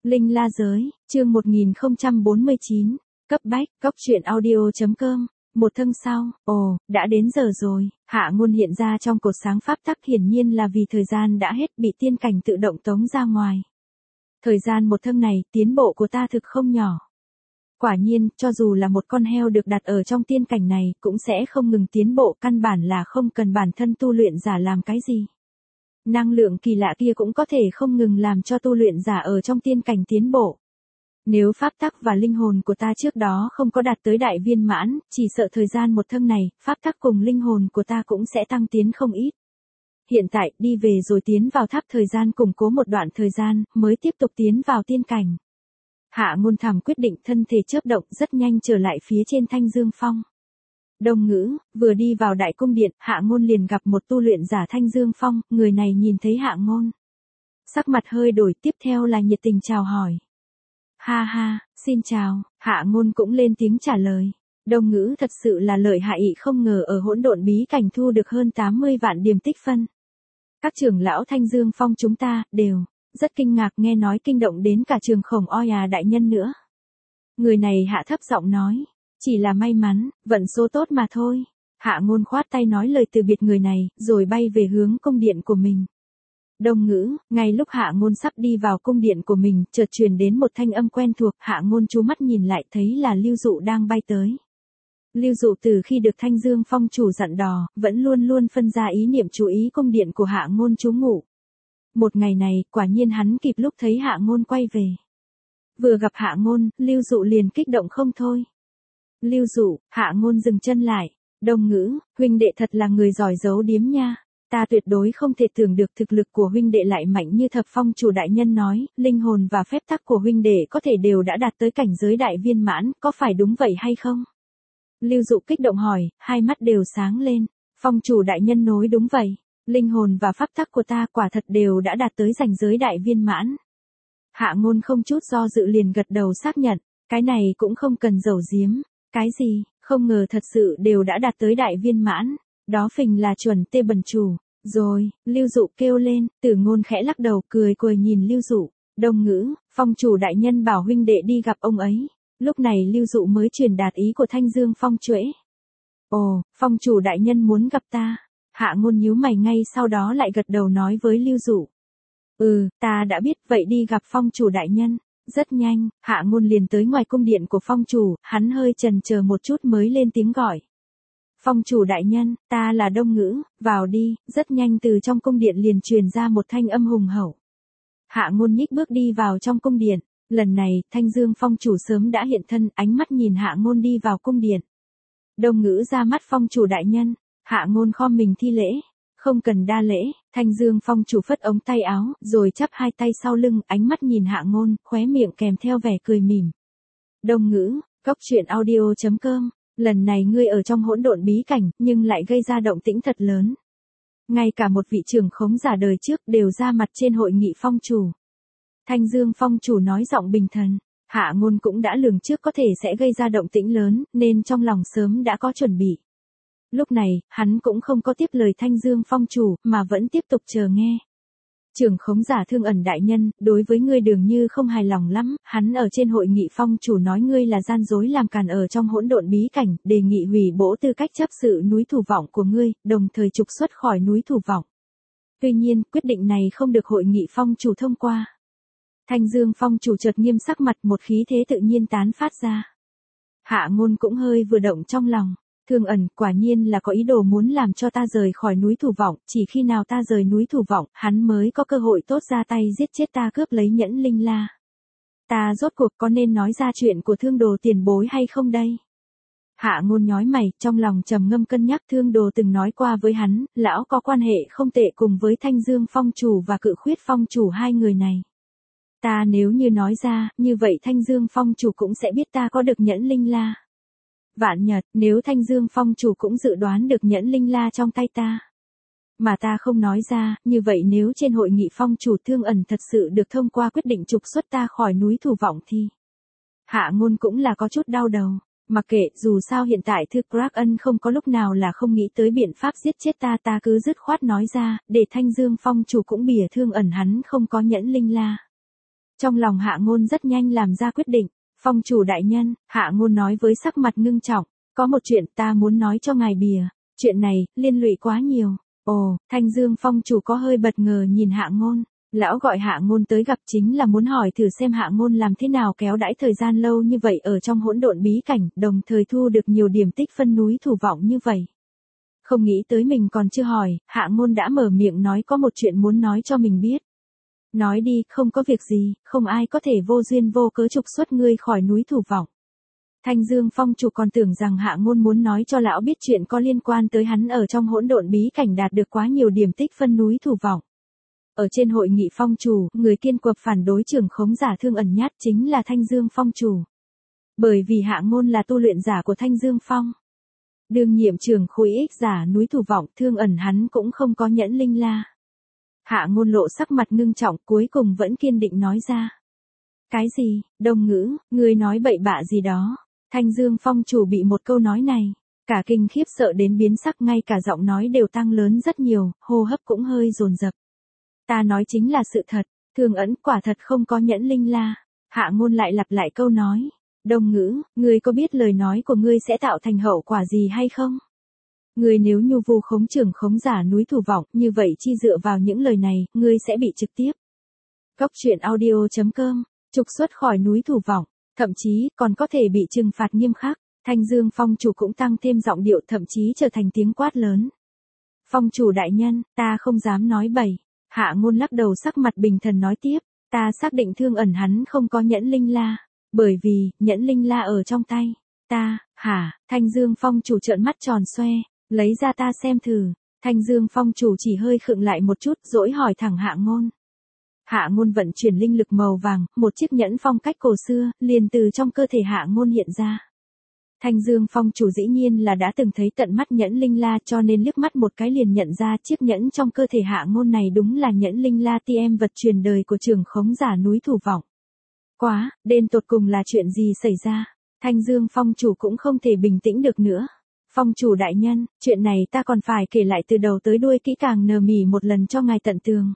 Linh La Giới, chương 1049, cấp bách, cóc truyện audio.com. Một thân sau, đã đến giờ rồi, Hạ Ngôn hiện ra trong cột sáng pháp tắc, hiển nhiên là vì thời gian đã hết, bị tiên cảnh tự động tống ra ngoài. Thời gian một thân này, tiến bộ của ta thực không nhỏ. Quả nhiên, cho dù là một con heo được đặt ở trong tiên cảnh này, cũng sẽ không ngừng tiến bộ, căn bản là không cần bản thân tu luyện giả làm cái gì. Năng lượng kỳ lạ kia cũng có thể không ngừng làm cho tu luyện giả ở trong tiên cảnh tiến bộ. Nếu pháp tắc và linh hồn của ta trước đó không có đạt tới đại viên mãn, chỉ sợ thời gian một thân này, pháp tắc cùng linh hồn của ta cũng sẽ tăng tiến không ít. Hiện tại, đi về rồi tiến vào tháp thời gian củng cố một đoạn thời gian, mới tiếp tục tiến vào tiên cảnh. Hạ Ngôn thầm quyết định, thân thể chớp động rất nhanh trở lại phía trên Thanh Dương Phong. Đông Ngữ, vừa đi vào đại cung điện, Hạ Ngôn liền gặp một tu luyện giả Thanh Dương Phong, người này nhìn thấy Hạ Ngôn. Sắc mặt hơi đổi, tiếp theo là nhiệt tình chào hỏi. Ha ha, xin chào, Hạ Ngôn cũng lên tiếng trả lời. Đông Ngữ thật sự là lợi hại, không ngờ ở hỗn độn bí cảnh thu được hơn 80 vạn điểm tích phân. Các trưởng lão Thanh Dương Phong chúng ta, đều rất kinh ngạc, nghe nói kinh động đến cả Trường Khổng Oya đại nhân nữa. Người này hạ thấp giọng nói. Chỉ là may mắn, vận số tốt mà thôi. Hạ Ngôn khoát tay nói lời từ biệt người này, rồi bay về hướng cung điện của mình. Đông Ngữ, ngay lúc Hạ Ngôn sắp đi vào cung điện của mình, chợt truyền đến một thanh âm quen thuộc, Hạ Ngôn chú mắt nhìn lại thấy là Lưu Dụ đang bay tới. Lưu Dụ từ khi được Thanh Dương Phong chủ dặn dò, vẫn luôn luôn phân ra ý niệm chú ý cung điện của Hạ Ngôn trú ngụ. Một ngày này, quả nhiên hắn kịp lúc thấy Hạ Ngôn quay về. Vừa gặp Hạ Ngôn, Lưu Dụ liền kích động không thôi. Lưu Dụ, Hạ Ngôn dừng chân lại. Đông Ngữ, huynh đệ thật là người giỏi giấu điếm nha. Ta tuyệt đối không thể tưởng được thực lực của huynh đệ lại mạnh như Thập Phong chủ đại nhân nói, linh hồn và phép tắc của huynh đệ có thể đều đã đạt tới cảnh giới đại viên mãn, có phải đúng vậy hay không? Lưu Dụ kích động hỏi, hai mắt đều sáng lên. Phong chủ đại nhân nói đúng vậy, linh hồn và pháp tắc của ta quả thật đều đã đạt tới cảnh giới đại viên mãn. Hạ Ngôn không chút do dự liền gật đầu xác nhận, cái này cũng không cần giấu giếm. Cái gì, không ngờ thật sự đều đã đạt tới đại viên mãn, đó phình là chuẩn tê bần chủ. Rồi, Lưu Dụ kêu lên, Tử Ngôn khẽ lắc đầu cười nhìn Lưu Dụ. Đông Ngữ, Phong chủ đại nhân bảo huynh đệ đi gặp ông ấy. Lúc này Lưu Dụ mới truyền đạt ý của Thanh Dương Phong trễ. Ồ, Phong chủ đại nhân muốn gặp ta. Hạ Ngôn nhíu mày, ngay sau đó lại gật đầu nói với Lưu Dụ. Ta đã biết, vậy đi gặp Phong chủ đại nhân. Rất nhanh, Hạ Ngôn liền tới ngoài cung điện của Phong chủ, hắn hơi chần chờ một chút mới lên tiếng gọi. Phong chủ đại nhân, ta là Đông Ngữ, vào đi. Rất nhanh từ trong cung điện liền truyền ra một thanh âm hùng hậu. Hạ Ngôn nhích bước đi vào trong cung điện, lần này, Thanh Dương Phong chủ sớm đã hiện thân, ánh mắt nhìn Hạ Ngôn đi vào cung điện. Đông Ngữ ra mắt Phong chủ đại nhân. Hạ Ngôn khom mình thi lễ. Không cần đa lễ, Thanh Dương Phong chủ phất ống tay áo, rồi chắp hai tay sau lưng, ánh mắt nhìn Hạ Ngôn, khóe miệng kèm theo vẻ cười mỉm. Đông Ngữ, cóc truyện audio.com, lần này ngươi ở trong hỗn độn bí cảnh, nhưng lại gây ra động tĩnh thật lớn. Ngay cả một vị trưởng khống giả đời trước đều ra mặt trên hội nghị phong chủ. Thanh Dương Phong chủ nói giọng bình thần, Hạ Ngôn cũng đã lường trước có thể sẽ gây ra động tĩnh lớn, nên trong lòng sớm đã có chuẩn bị. Lúc này, hắn cũng không có tiếp lời Thanh Dương Phong chủ, mà vẫn tiếp tục chờ nghe. Trưởng khống giả Thương Ẩn đại nhân, đối với ngươi dường như không hài lòng lắm, hắn ở trên hội nghị phong chủ nói ngươi là gian dối làm càn ở trong hỗn độn bí cảnh, đề nghị hủy bổ tư cách chấp sự núi Thủ Vọng của ngươi, đồng thời trục xuất khỏi núi Thủ Vọng. Tuy nhiên, quyết định này không được hội nghị phong chủ thông qua. Thanh Dương Phong chủ chợt nghiêm sắc mặt, một khí thế tự nhiên tán phát ra. Hạ Ngôn cũng hơi vừa động trong lòng. Thương Ẩn, quả nhiên là có ý đồ muốn làm cho ta rời khỏi núi Thủ Vọng, chỉ khi nào ta rời núi Thủ Vọng, hắn mới có cơ hội tốt ra tay giết chết ta, cướp lấy nhẫn linh la. Ta rốt cuộc có nên nói ra chuyện của Thương Đồ tiền bối hay không đây? Hạ Ngôn nhói mày, trong lòng trầm ngâm cân nhắc, Thương Đồ từng nói qua với hắn, lão có quan hệ không tệ cùng với Thanh Dương Phong chủ và Cự Khuyết Phong chủ, hai người này. Ta nếu như nói ra, như vậy Thanh Dương Phong chủ cũng sẽ biết ta có được nhẫn linh la. Vạn nhật, nếu Thanh Dương Phong chủ cũng dự đoán được nhẫn linh la trong tay ta, mà ta không nói ra, như vậy nếu trên hội nghị phong chủ Thương Ẩn thật sự được thông qua quyết định trục xuất ta khỏi núi Thủ Vọng thì... Hạ Ngôn cũng là có chút đau đầu, mặc kệ, dù sao hiện tại Thư Kraken không có lúc nào là không nghĩ tới biện pháp giết chết ta, ta cứ dứt khoát nói ra, để Thanh Dương Phong chủ cũng bìa Thương Ẩn hắn không có nhẫn linh la. Trong lòng Hạ Ngôn rất nhanh làm ra quyết định. Phong chủ đại nhân, Hạ Ngôn nói với sắc mặt ngưng trọng, có một chuyện ta muốn nói cho ngài bìa, chuyện này, liên lụy quá nhiều. Ồ, Thanh Dương phong chủ có hơi bất ngờ nhìn Hạ Ngôn. Lão gọi Hạ Ngôn tới gặp chính là muốn hỏi thử xem Hạ Ngôn làm thế nào kéo đãi thời gian lâu như vậy ở trong hỗn độn bí cảnh, đồng thời thu được nhiều điểm tích phân núi thủ vọng như vậy. Không nghĩ tới mình còn chưa hỏi, Hạ Ngôn đã mở miệng nói có một chuyện muốn nói cho mình biết. Nói đi, không có việc gì, không ai có thể vô duyên vô cớ trục xuất ngươi khỏi núi thủ vọng. Thanh Dương phong chủ còn tưởng rằng Hạ Ngôn muốn nói cho lão biết chuyện có liên quan tới hắn ở trong hỗn độn bí cảnh đạt được quá nhiều điểm tích phân núi thủ vọng. Ở trên hội nghị phong chủ, người kiên quyết phản đối trưởng khống giả Thương Ẩn Nhát chính là Thanh Dương phong chủ. Bởi vì Hạ Ngôn là tu luyện giả của Thanh Dương phong. Đương nhiệm trưởng khối ích giả núi thủ vọng Thương Ẩn hắn cũng không có nhẫn linh la. Hạ Ngôn lộ sắc mặt ngưng trọng cuối cùng vẫn kiên định nói ra. Cái gì, đồng ngữ, ngươi nói bậy bạ gì đó. Thanh Dương phong chủ bị một câu nói này, cả kinh khiếp sợ đến biến sắc, ngay cả giọng nói đều tăng lớn rất nhiều, hô hấp cũng hơi dồn dập. Ta nói chính là sự thật, Thương Ẩn quả thật không có nhẫn linh la. Hạ Ngôn lại lặp lại câu nói. Đồng ngữ, ngươi có biết lời nói của ngươi sẽ tạo thành hậu quả gì hay không? Ngươi nếu nhu vu khống trưởng khống giả núi thủ vọng, như vậy chi dựa vào những lời này, ngươi sẽ bị trực tiếp. Cốc truyện audio.com, trục xuất khỏi núi thủ vọng, thậm chí còn có thể bị trừng phạt nghiêm khắc. Thanh Dương phong chủ cũng tăng thêm giọng điệu, thậm chí trở thành tiếng quát lớn. Phong chủ đại nhân, ta không dám nói bậy. Hạ Ngôn lắc đầu sắc mặt bình thần nói tiếp, ta xác định Thương Ẩn hắn không có nhẫn linh la, bởi vì, nhẫn linh la ở trong tay. Ta, hả, Thanh Dương phong chủ trợn mắt tròn xoe, lấy ra ta xem thử. Thanh Dương phong chủ chỉ hơi khựng lại một chút, dỗi hỏi thẳng Hạ Ngôn. Hạ Ngôn vận chuyển linh lực màu vàng, một chiếc nhẫn phong cách cổ xưa, liền từ trong cơ thể Hạ Ngôn hiện ra. Thanh Dương phong chủ dĩ nhiên là đã từng thấy tận mắt nhẫn linh la, cho nên liếc mắt một cái liền nhận ra chiếc nhẫn trong cơ thể Hạ Ngôn này đúng là nhẫn linh la TM vật truyền đời của trưởng khống giả núi thủ vọng. Quá, đến tột cùng là chuyện gì xảy ra? Thanh Dương phong chủ cũng không thể bình tĩnh được nữa. Phong chủ đại nhân, chuyện này ta còn phải kể lại từ đầu tới đuôi kỹ càng nờ mỉ một lần cho ngài tận tường.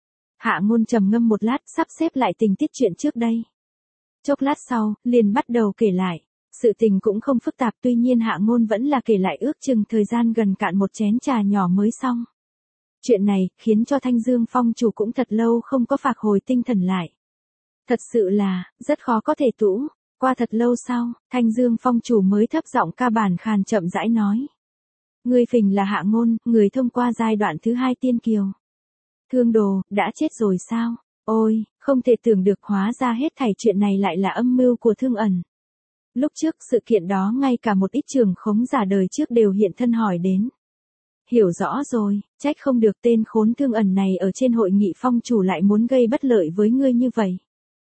Hạ Ngôn trầm ngâm một lát, sắp xếp lại tình tiết chuyện trước đây. Chốc lát sau, liền bắt đầu kể lại. Sự tình cũng không phức tạp, tuy nhiên Hạ Ngôn vẫn là kể lại ước chừng thời gian gần cạn một chén trà nhỏ mới xong. Chuyện này, khiến cho Thanh Dương phong chủ cũng thật lâu không có phạc hồi tinh thần lại. Thật sự là, rất khó có thể tủ. Qua thật lâu sau, Thanh Dương phong chủ mới thấp giọng ca bản khàn chậm rãi nói. Ngươi phình là Hạ Ngôn, người thông qua giai đoạn thứ 2 tiên kiều. Thương đồ, đã chết rồi sao? Ôi, không thể tưởng được, hóa ra hết thảy chuyện này lại là âm mưu của Thương Ẩn. Lúc trước sự kiện đó ngay cả một ít trưởng khống giả đời trước đều hiện thân hỏi đến. Hiểu rõ rồi, trách không được tên khốn Thương Ẩn này ở trên hội nghị phong chủ lại muốn gây bất lợi với ngươi như vậy.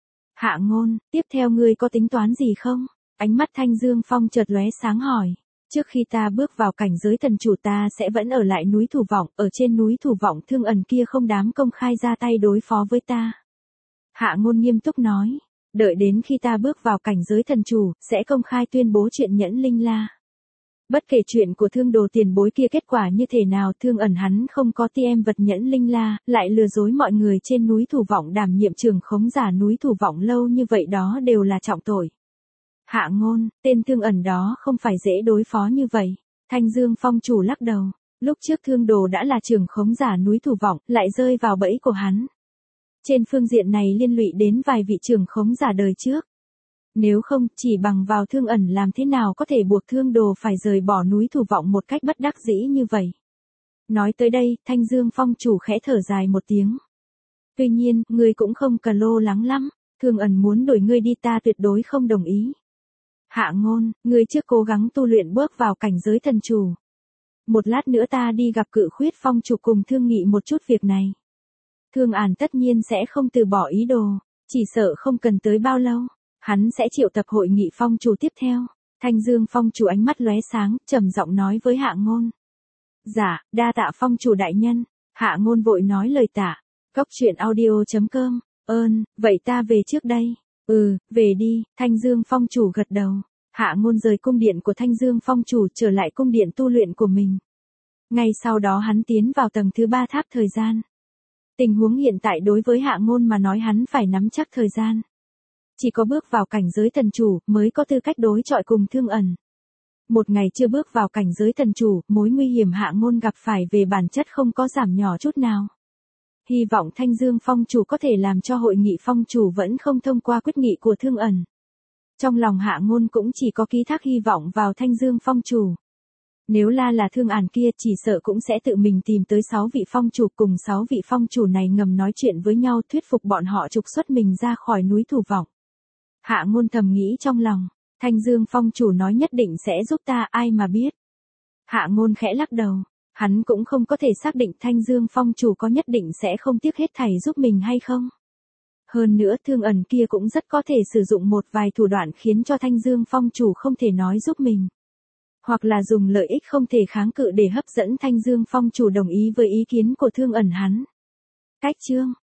Hạ Ngôn, tiếp theo ngươi có tính toán gì không? Ánh mắt Thanh Dương phong chợt lóe sáng hỏi. Trước khi ta bước vào cảnh giới thần chủ ta sẽ vẫn ở lại núi thủ vọng, ở trên núi thủ vọng Thương Ẩn kia không dám công khai ra tay đối phó với ta. Hạ Ngôn nghiêm túc nói. Đợi đến khi ta bước vào cảnh giới thần chủ, sẽ công khai tuyên bố chuyện nhẫn linh la. Bất kể chuyện của Thương đồ tiền bối kia kết quả như thế nào, Thương Ẩn hắn không có TM vật nhẫn linh la, lại lừa dối mọi người trên núi thủ vọng đảm nhiệm trưởng khống giả núi thủ vọng lâu như vậy, đó đều là trọng tội. Hạ Ngôn, tên Thương Ẩn đó không phải dễ đối phó như vậy. Thanh Dương phong chủ lắc đầu. Lúc trước Thương đồ đã là trưởng khống giả núi thủ vọng, lại rơi vào bẫy của hắn. Trên phương diện này liên lụy đến vài vị trưởng khống giả đời trước. Nếu không, chỉ bằng vào Thương Ẩn làm thế nào có thể buộc Thương đồ phải rời bỏ núi thủ vọng một cách bất đắc dĩ như vậy. Nói tới đây, Thanh Dương phong chủ khẽ thở dài một tiếng. Tuy nhiên, ngươi cũng không cần lo lắng lắm, Thương Ẩn muốn đuổi ngươi đi ta tuyệt đối không đồng ý. Hạ Ngôn, ngươi trước cố gắng tu luyện bước vào cảnh giới thần chủ. Một lát nữa ta đi gặp Cự Khuyết phong chủ cùng thương nghị một chút việc này. Thương Ản tất nhiên sẽ không từ bỏ ý đồ, chỉ sợ không cần tới bao lâu, hắn sẽ triệu tập hội nghị phong chủ tiếp theo. Thanh Dương phong chủ ánh mắt lóe sáng, trầm giọng nói với Hạ Ngôn. Dạ, đa tạ phong chủ đại nhân. Hạ Ngôn vội nói lời tạ. Cốc truyện audio.com, vậy ta về trước đây. Về đi, Thanh Dương phong chủ gật đầu. Hạ Ngôn rời cung điện của Thanh Dương phong chủ trở lại cung điện tu luyện của mình. Ngay sau đó hắn tiến vào tầng thứ 3 tháp thời gian. Tình huống hiện tại đối với Hạ Ngôn mà nói hắn phải nắm chắc thời gian. Chỉ có bước vào cảnh giới thần chủ mới có tư cách đối chọi cùng Thương Ẩn. Một ngày chưa bước vào cảnh giới thần chủ, mối nguy hiểm Hạ Ngôn gặp phải về bản chất không có giảm nhỏ chút nào. Hy vọng Thanh Dương Phong chủ có thể làm cho hội nghị phong chủ vẫn không thông qua quyết nghị của Thương Ẩn. Trong lòng Hạ Ngôn cũng chỉ có ký thác hy vọng vào Thanh Dương Phong chủ. Nếu là Thương Ẩn kia chỉ sợ cũng sẽ tự mình tìm tới 6 vị phong chủ, cùng 6 vị phong chủ này ngầm nói chuyện với nhau thuyết phục bọn họ trục xuất mình ra khỏi núi Thủ Vọng. Hạ Ngôn thầm nghĩ trong lòng, Thanh Dương Phong chủ nói nhất định sẽ giúp ta, ai mà biết. Hạ Ngôn khẽ lắc đầu, hắn cũng không có thể xác định Thanh Dương Phong chủ có nhất định sẽ không tiếc hết thảy giúp mình hay không. Hơn nữa Thương Ẩn kia cũng rất có thể sử dụng một vài thủ đoạn khiến cho Thanh Dương Phong chủ không thể nói giúp mình. Hoặc là dùng lợi ích không thể kháng cự để hấp dẫn Thanh Dương Phong chủ đồng ý với ý kiến của Thương Ẩn hắn. Cách chương